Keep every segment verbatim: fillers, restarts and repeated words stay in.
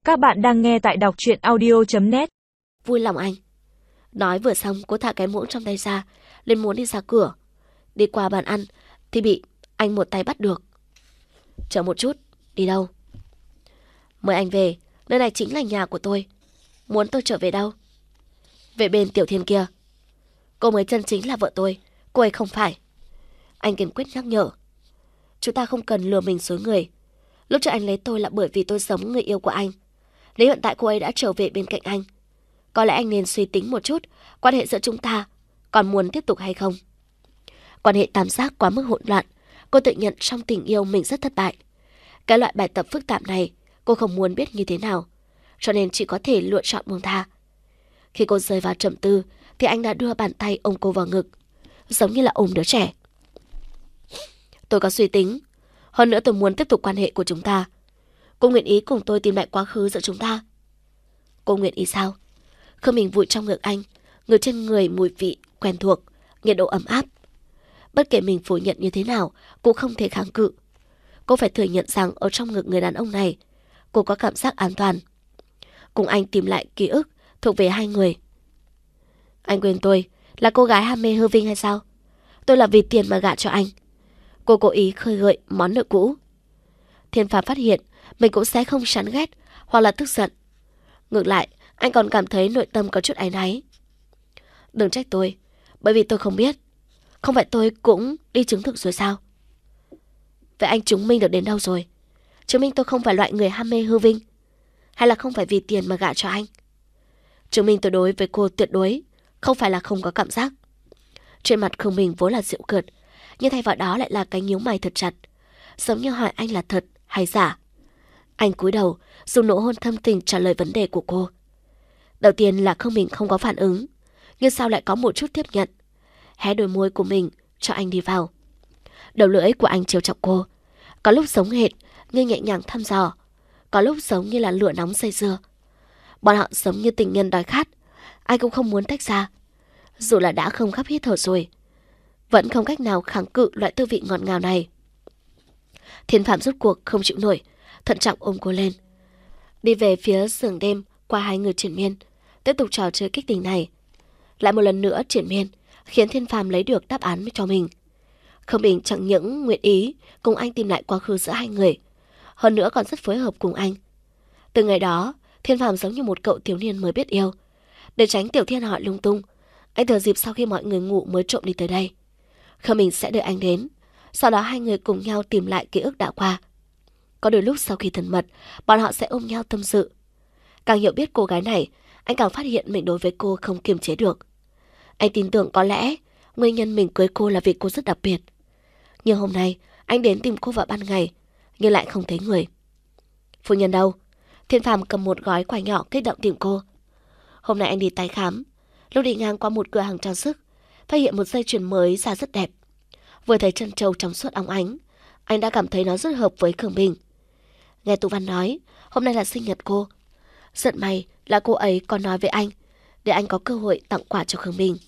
Các bạn đang nghe tại đọc truyện audio chấm net. Vui lòng anh. Nói vừa xong, cô thả cái muỗng trong tay ra, lên muốn đi ra cửa. Đi qua bàn ăn thì bị anh một tay bắt được. Chờ một chút, đi đâu? Mời anh về, nơi này chính là nhà của tôi. Muốn tôi trở về đâu? Về bên Tiểu Thiên kia. Cô mới chân chính là vợ tôi, cô ấy không phải. Anh kiên quyết nhắc nhở. Chúng ta không cần lừa mình dối người. Lúc trước anh lấy tôi là bởi vì tôi giống người yêu của anh. Nếu hiện tại cô ấy đã trở về bên cạnh anh, có lẽ anh nên suy tính một chút quan hệ giữa chúng ta còn muốn tiếp tục hay không. Quan hệ tam giác quá mức hỗn loạn, cô tự nhận trong tình yêu mình rất thất bại. Cái loại bài tập phức tạp này cô không muốn biết như thế nào, cho nên chỉ có thể lựa chọn buông tha. Khi cô rơi vào trầm tư thì anh đã đưa bàn tay ôm cô vào ngực, giống như là ôm đứa trẻ. Tôi có suy tính, hơn nữa tôi muốn tiếp tục quan hệ của chúng ta. Cô nguyện ý cùng tôi tìm lại quá khứ giữa chúng ta? Cô nguyện ý sao? Khương Bình vùi trong ngực anh, người trên người mùi vị quen thuộc, nhiệt độ ấm áp. Bất kể mình phủ nhận như thế nào, cũng không thể kháng cự. Cô phải thừa nhận rằng ở trong ngực người đàn ông này, cô có cảm giác an toàn. Cùng anh tìm lại ký ức thuộc về hai người. Anh quên tôi là cô gái ham mê hư vinh hay sao? Tôi là vì tiền mà gả cho anh. Cô cố ý khơi gợi món nợ cũ. Thiên Phạm phát hiện mình cũng sẽ không chán ghét hoặc là tức giận. Ngược lại, anh còn cảm thấy nội tâm có chút áy náy. Đừng trách tôi, bởi vì tôi không biết. Không phải tôi cũng đi chứng thực rồi sao? Vậy anh chứng minh được đến đâu rồi? Chứng minh tôi không phải loại người ham mê hư vinh, hay là không phải vì tiền mà gả cho anh? Chứng minh tôi đối với cô tuyệt đối không phải là không có cảm giác. Trên mặt Khương Bình vốn là giễu cợt, nhưng thay vào đó lại là cái nhíu mày thật chặt, giống như hỏi anh là thật hay giả. Anh cúi đầu, dùng nụ hôn thâm tình trả lời vấn đề của cô. Đầu tiên là Khương Bình không có phản ứng, nhưng sao lại có một chút tiếp nhận. Hé đôi môi của mình cho anh đi vào. Đầu lưỡi của anh trêu chọc cô, có lúc giống hệt như nhẹ nhàng thăm dò, có lúc giống như là lửa nóng dây dưa. Bọn họ giống như tình nhân đói khát, ai cũng không muốn tách ra. Dù là đã không khắp hít thở rồi, vẫn không cách nào kháng cự loại tư vị ngọt ngào này. Thiên Phạm rốt cuộc không chịu nổi, thận trọng ôm cô lên, đi về phía giường đêm. Qua hai người triển miên, tiếp tục trò chơi kích tình này. Lại một lần nữa triển miên, khiến Thiên Phạm lấy được đáp án cho mình. Khương Bình chẳng những nguyện ý cùng anh tìm lại quá khứ giữa hai người, hơn nữa còn rất phối hợp cùng anh. Từ ngày đó, Thiên Phạm giống như một cậu thiếu niên mới biết yêu. Để tránh Tiểu Thiên hỏi lung tung, anh thừa dịp sau khi mọi người ngủ mới trộm đi tới đây. Khương Bình sẽ đợi anh đến, sau đó hai người cùng nhau tìm lại ký ức đã qua. Có đôi lúc sau khi thân mật, bọn họ sẽ ôm nhau tâm sự. Càng hiểu biết cô gái này, anh càng phát hiện mình đối với cô không kiềm chế được. Anh tin tưởng có lẽ nguyên nhân mình cưới cô là vì cô rất đặc biệt. Nhưng hôm nay, anh đến tìm cô vào ban ngày, nhưng lại không thấy người. Phu nhân đâu? Thiên Phạm cầm một gói quà nhỏ kích động tìm cô. Hôm nay anh đi tái khám, lúc đi ngang qua một cửa hàng trang sức, phát hiện một dây chuyền mới ra rất đẹp. Vừa thấy chân châu trong suốt óng ánh, anh đã cảm thấy nó rất hợp với Khương Bình. Nghe Tú Văn nói, hôm nay là sinh nhật cô. Giận may là cô ấy còn nói với anh, để anh có cơ hội tặng quà cho Khương Bình.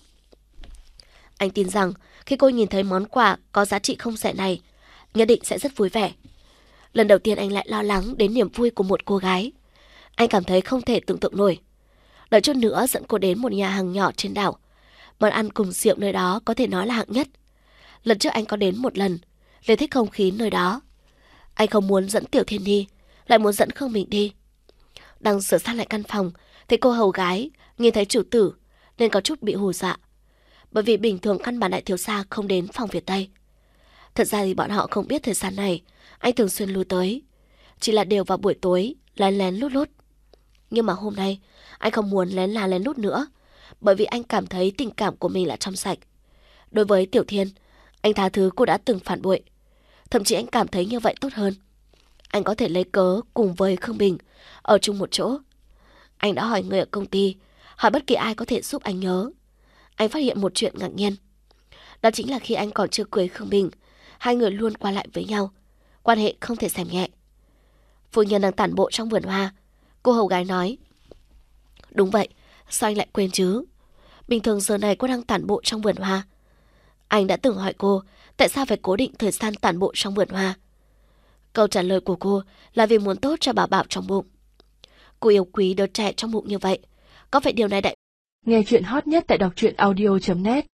Anh tin rằng khi cô nhìn thấy món quà có giá trị không rẻ này, nhất định sẽ rất vui vẻ. Lần đầu tiên anh lại lo lắng đến niềm vui của một cô gái. Anh cảm thấy không thể tưởng tượng nổi. Đợi chút nữa dẫn cô đến một nhà hàng nhỏ trên đảo. Món ăn cùng rượu nơi đó có thể nói là hạng nhất. Lần trước anh có đến một lần, liền thích không khí nơi đó. Anh không muốn dẫn Tiểu Thiên đi, lại muốn dẫn Khương Bình đi. Đang sửa sang lại căn phòng thì cô hầu gái nhìn thấy chủ tử nên có chút bị hù dọa, bởi vì bình thường căn bản đại thiếu gia không đến phòng phía Tây. Thật ra thì bọn họ không biết thời gian này anh thường xuyên lui tới, chỉ là đều vào buổi tối lén lén lút lút. Nhưng mà hôm nay anh không muốn lén là lén lút nữa, bởi vì anh cảm thấy tình cảm của mình là trong sạch. Đối với Tiểu Thiên, anh tha thứ cô đã từng phản bội, thậm chí anh cảm thấy như vậy tốt hơn. Anh có thể lấy cớ cùng với Khương Bình ở chung một chỗ. Anh đã hỏi người ở công ty, hỏi bất kỳ ai có thể giúp anh nhớ. Anh phát hiện một chuyện ngạc nhiên. Đó chính là khi anh còn chưa cưới Khương Bình, hai người luôn qua lại với nhau, quan hệ không thể xem nhẹ. Phu nhân đang tản bộ trong vườn hoa, cô hầu gái nói. Đúng vậy, sao anh lại quên chứ? Bình thường giờ này cô đang tản bộ trong vườn hoa. Anh đã từng hỏi cô tại sao phải cố định thời gian tản bộ trong vườn hoa. Câu trả lời của cô là vì muốn tốt cho bảo bảo trong bụng. Cô yêu quý đứa trẻ trong bụng như vậy. Có phải điều này đại... Nghe chuyện hot nhất tại đọc truyện audio chấm net